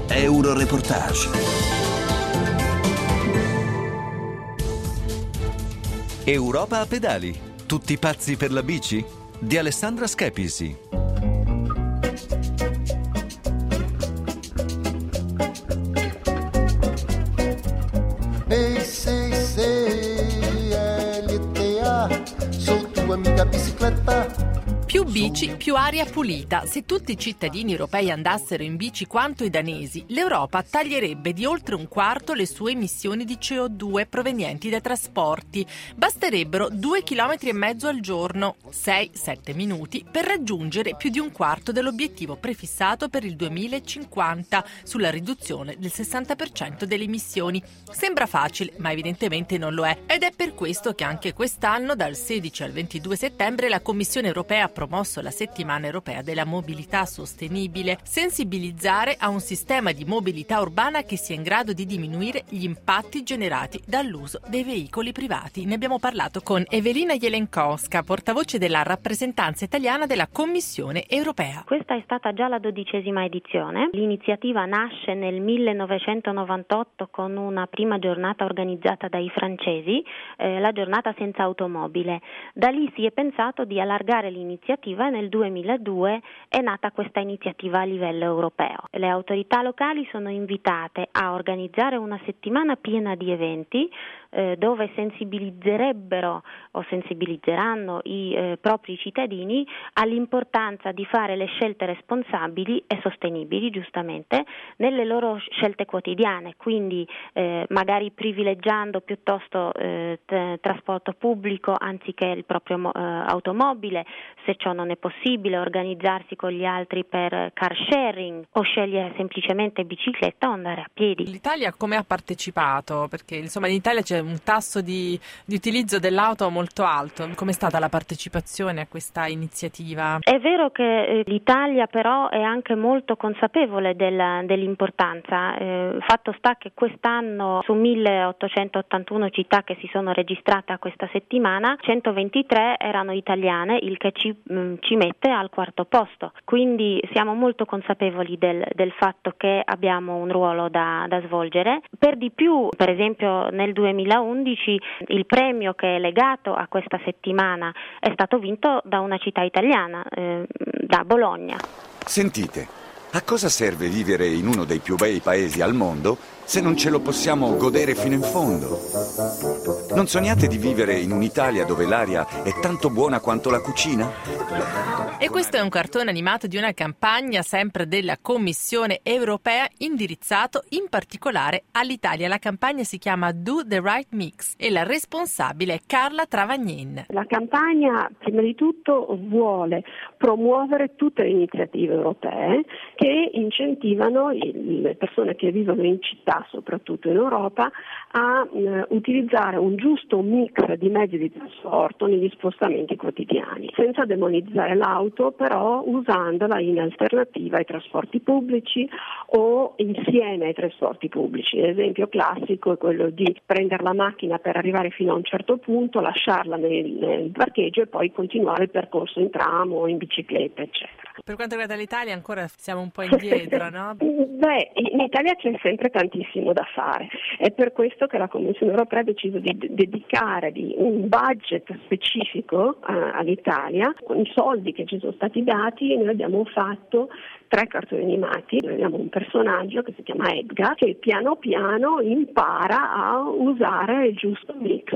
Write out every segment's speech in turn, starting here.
Euroreportage. Europa a pedali. Tutti pazzi per la bici? Di Alessandra Schepisi. Sou tua amiga bicicleta. Più bici, più aria pulita. Se tutti i cittadini europei andassero in bici quanto i danesi, l'Europa taglierebbe di oltre un quarto le sue emissioni di CO2 provenienti dai trasporti. Basterebbero 2,5 km al giorno, 6-7 minuti, per raggiungere più di un quarto dell'obiettivo prefissato per il 2050 sulla riduzione del 60% delle emissioni. Sembra facile, ma evidentemente non lo è. Ed è per questo che anche quest'anno, dal 16 al 22 settembre, la Commissione europea ha promosso la settimana europea della mobilità sostenibile, sensibilizzare a un sistema di mobilità urbana che sia in grado di diminuire gli impatti generati dall'uso dei veicoli privati. Ne abbiamo parlato con Evelina Jelenkowska, portavoce della rappresentanza italiana della Commissione europea. Questa è stata già la 12ª edizione. L'iniziativa nasce nel 1998 con una prima giornata organizzata dai francesi, la giornata senza automobile. Da lì si è pensato di allargare l'iniziativa e nel 2002 è nata questa iniziativa a livello europeo. Le autorità locali sono invitate a organizzare una settimana piena di eventi dove sensibilizzerebbero o sensibilizzeranno i propri cittadini all'importanza di fare le scelte responsabili e sostenibili, giustamente, nelle loro scelte quotidiane, quindi magari privilegiando piuttosto trasporto pubblico anziché il proprio automobile, se ciò non è possibile, organizzarsi con gli altri per car sharing o scegliere semplicemente bicicletta o andare a piedi. L'Italia come ha partecipato? Perché insomma in Italia c'è un tasso di utilizzo dell'auto molto alto. Com'è stata la partecipazione a questa iniziativa? È vero che l'Italia però è anche molto consapevole dell'importanza. Fatto sta che quest'anno su 1881 città che si sono registrate a questa settimana, 123 erano italiane, il che ci mette al quarto posto. Quindi siamo molto consapevoli del fatto che abbiamo un ruolo da svolgere. Per di più, per esempio nel 2011 il premio che è legato a questa settimana è stato vinto da una città italiana, da Bologna. Sentite, a cosa serve vivere in uno dei più bei paesi al mondo se non ce lo possiamo godere fino in fondo? Non sognate di vivere in un'Italia dove l'aria è tanto buona quanto la cucina? E questo è un cartone animato di una campagna sempre della Commissione europea indirizzato in particolare all'Italia. La campagna si chiama Do the Right Mix e la responsabile è Carla Travagnin. La campagna prima di tutto vuole promuovere tutte le iniziative europee che incentivano le persone che vivono in città, soprattutto in Europa, a utilizzare un giusto mix di mezzi di trasporto negli spostamenti quotidiani, senza demonizzare l'auto, però usandola in alternativa ai trasporti pubblici o insieme ai trasporti pubblici. L'esempio classico è quello di prendere la macchina per arrivare fino a un certo punto, lasciarla nel parcheggio e poi continuare il percorso in tram o in bicicletta, eccetera. Per quanto riguarda l'Italia ancora siamo un po' indietro, no? Beh, in Italia c'è sempre tantissimo da fare. È per questo che la Commissione europea ha deciso di dedicare un budget specifico all'Italia. Con i soldi che ci sono stati dati noi abbiamo fatto 3 cartoni animati. Noi abbiamo un personaggio che si chiama Edgar che piano piano impara a usare il giusto mix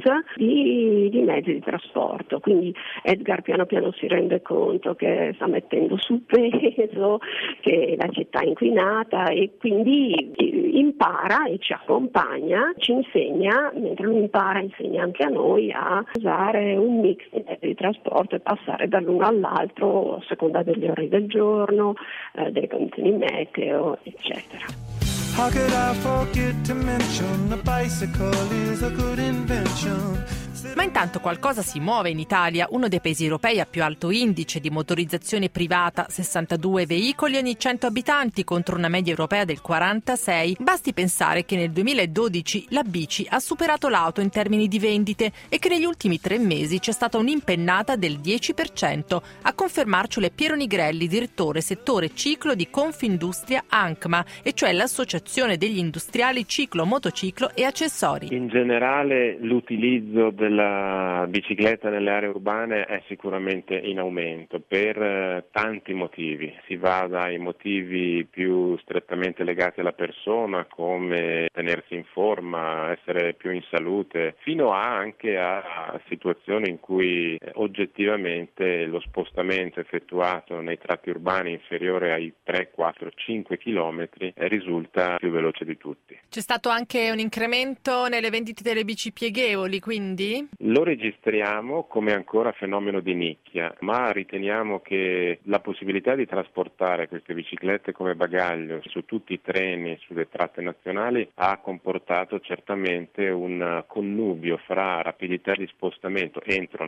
di mezzi di trasporto. Quindi Edgar piano piano si rende conto che sta mettendo su peso, che la città è inquinata e quindi impara e ci accompagna, ci insegna, mentre lui impara insegna anche a noi a usare un mix di mezzi di trasporto e passare dall'uno all'altro a seconda delle ore del giorno, delle condizioni meteo, eccetera. How could I forget to mention the bicycle is a good invention? Ma intanto qualcosa si muove in Italia, uno dei paesi europei a più alto indice di motorizzazione privata, 62 veicoli ogni 100 abitanti contro una media europea del 46. Basti pensare che nel 2012 la bici ha superato l'auto in termini di vendite e che negli ultimi 3 mesi c'è stata un'impennata del 10%. A confermarcelo è Piero Nigrelli, direttore settore ciclo di Confindustria ANCMA, e cioè l'associazione degli industriali ciclo, motociclo e accessori. In generale l'utilizzo della bicicletta nelle aree urbane è sicuramente in aumento per tanti motivi. Si va dai motivi più strettamente legati alla persona, come tenersi in forma, essere più in salute, fino anche a situazioni in cui oggettivamente lo spostamento effettuato nei tratti urbani inferiore ai 3, 4, 5 chilometri risulta più veloce di tutti. C'è stato anche un incremento nelle vendite delle bici pieghevoli, quindi? Lo registriamo come ancora fenomeno di nicchia, ma riteniamo che la possibilità di trasportare queste biciclette come bagaglio su tutti i treni, sulle tratte nazionali, ha comportato certamente un connubio fra rapidità di spostamento entro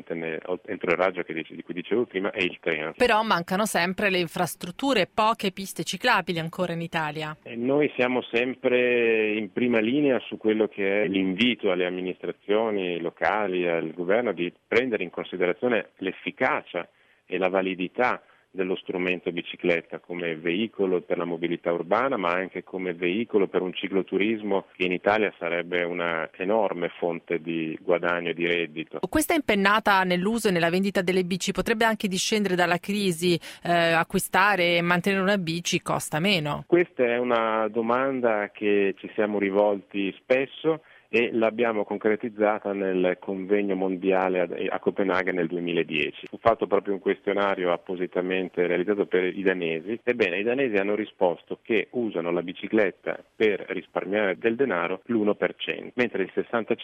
il raggio di cui dicevo prima e il treno. Però mancano sempre le infrastrutture, poche piste ciclabili ancora in Italia. Noi siamo sempre in prima linea su quello che è l'invito alle amministrazioni locali, al governo, di prendere in considerazione l'efficacia e la validità dello strumento bicicletta come veicolo per la mobilità urbana, ma anche come veicolo per un cicloturismo che in Italia sarebbe una enorme fonte di guadagno e di reddito. Questa impennata nell'uso e nella vendita delle bici potrebbe anche discendere dalla crisi. Acquistare e mantenere una bici costa meno. Questa è una domanda che ci siamo rivolti spesso e l'abbiamo concretizzata nel convegno mondiale a Copenaghen nel 2010. Fu fatto proprio un questionario appositamente realizzato per i danesi. Ebbene, i danesi hanno risposto che usano la bicicletta per risparmiare del denaro l'1%, mentre il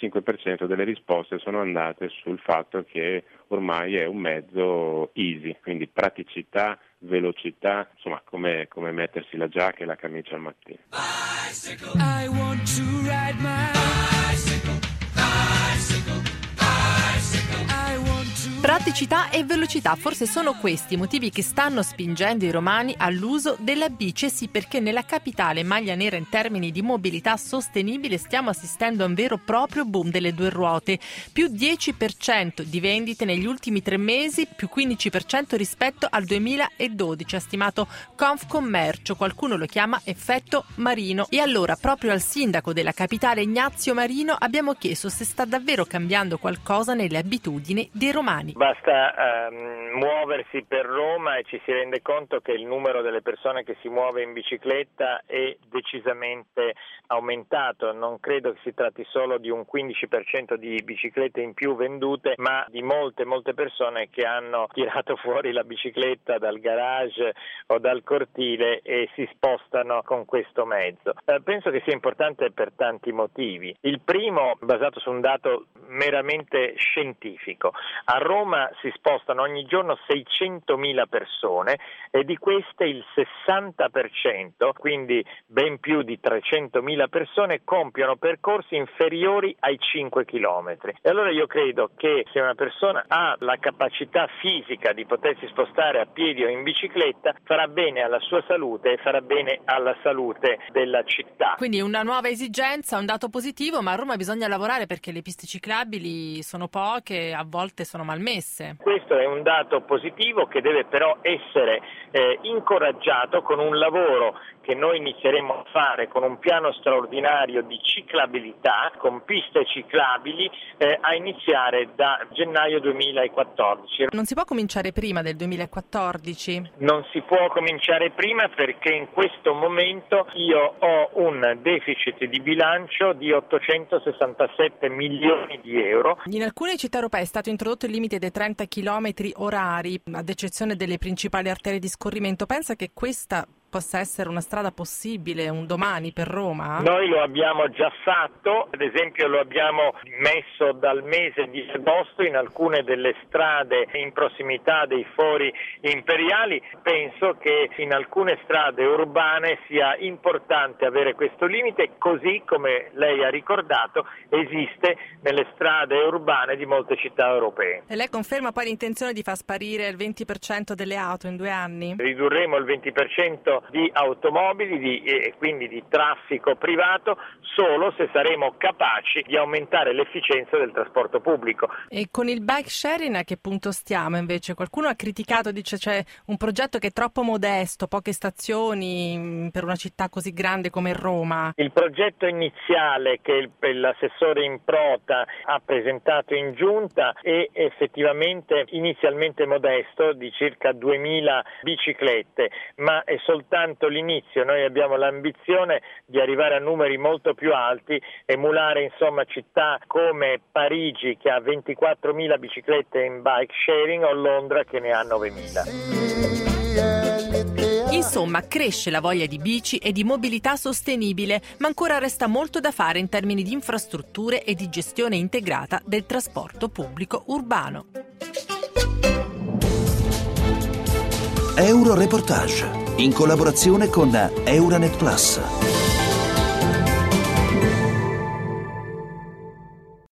65% delle risposte sono andate sul fatto che ormai è un mezzo easy, quindi praticità, velocità, insomma come mettersi la giacca e la camicia al mattino. Bicycle. I want to ride my bicycle, bicycle, bicycle. I want to... Praticità e velocità, forse sono questi i motivi che stanno spingendo i romani all'uso della bici, sì, perché nella capitale maglia nera in termini di mobilità sostenibile stiamo assistendo a un vero e proprio boom delle due ruote, più 10% di vendite negli ultimi 3 mesi, più 15% rispetto al 2012, ha stimato Confcommercio, qualcuno lo chiama effetto Marino. E allora proprio al sindaco della capitale Ignazio Marino abbiamo chiesto se sta davvero cambiando qualcosa nelle abitudini dei romani. Basta muoversi per Roma e ci si rende conto che il numero delle persone che si muove in bicicletta è decisamente aumentato. Non credo che si tratti solo di un 15% di biciclette in più vendute, ma di molte persone che hanno tirato fuori la bicicletta dal garage o dal cortile e si spostano con questo mezzo. Penso che sia importante per tanti motivi. Il primo, basato su un dato meramente scientifico. A Roma si spostano ogni giorno 600.000 persone e di queste il 60%, quindi ben più di 300.000 persone, compiono percorsi inferiori ai 5 chilometri. E allora io credo che se una persona ha la capacità fisica di potersi spostare a piedi o in bicicletta, farà bene alla sua salute e farà bene alla salute della città. Quindi una nuova esigenza, un dato positivo, ma a Roma bisogna lavorare perché le piste ciclabili sono poche, a volte sono malmesse. Questo è un dato positivo che deve però essere incoraggiato con un lavoro che noi inizieremo a fare con un piano straordinario di ciclabilità, con piste ciclabili, a iniziare da gennaio 2014. Non si può cominciare prima del 2014? Non si può cominciare prima perché in questo momento io ho un deficit di bilancio di 867 milioni di euro. In alcune città europee è stato introdotto il limite dei 30 km orari, ad eccezione delle principali arterie di scorrimento. Pensa che questa possa essere una strada possibile un domani per Roma? Noi lo abbiamo già fatto, ad esempio lo abbiamo messo dal mese di agosto in alcune delle strade in prossimità dei fori imperiali. Penso che in alcune strade urbane sia importante avere questo limite, così come lei ha ricordato esiste nelle strade urbane di molte città europee. E lei conferma poi l'intenzione di far sparire il 20% delle auto in 2 anni? Ridurremo il 20% di automobili e quindi di traffico privato solo se saremo capaci di aumentare l'efficienza del trasporto pubblico. E con il bike sharing a che punto stiamo invece? Qualcuno ha criticato, dice c'è un progetto che è troppo modesto, poche stazioni per una città così grande come Roma. Il progetto iniziale che l'assessore Improta ha presentato in giunta è effettivamente inizialmente modesto, di circa 2000 biciclette, ma è soltanto l'inizio. Noi abbiamo l'ambizione di arrivare a numeri molto più alti, emulare insomma città come Parigi che ha 24.000 biciclette in bike sharing o Londra che ne ha 9.000. Insomma, cresce la voglia di bici e di mobilità sostenibile, ma ancora resta molto da fare in termini di infrastrutture e di gestione integrata del trasporto pubblico urbano. Euroreportage, in collaborazione con Euranet Plus.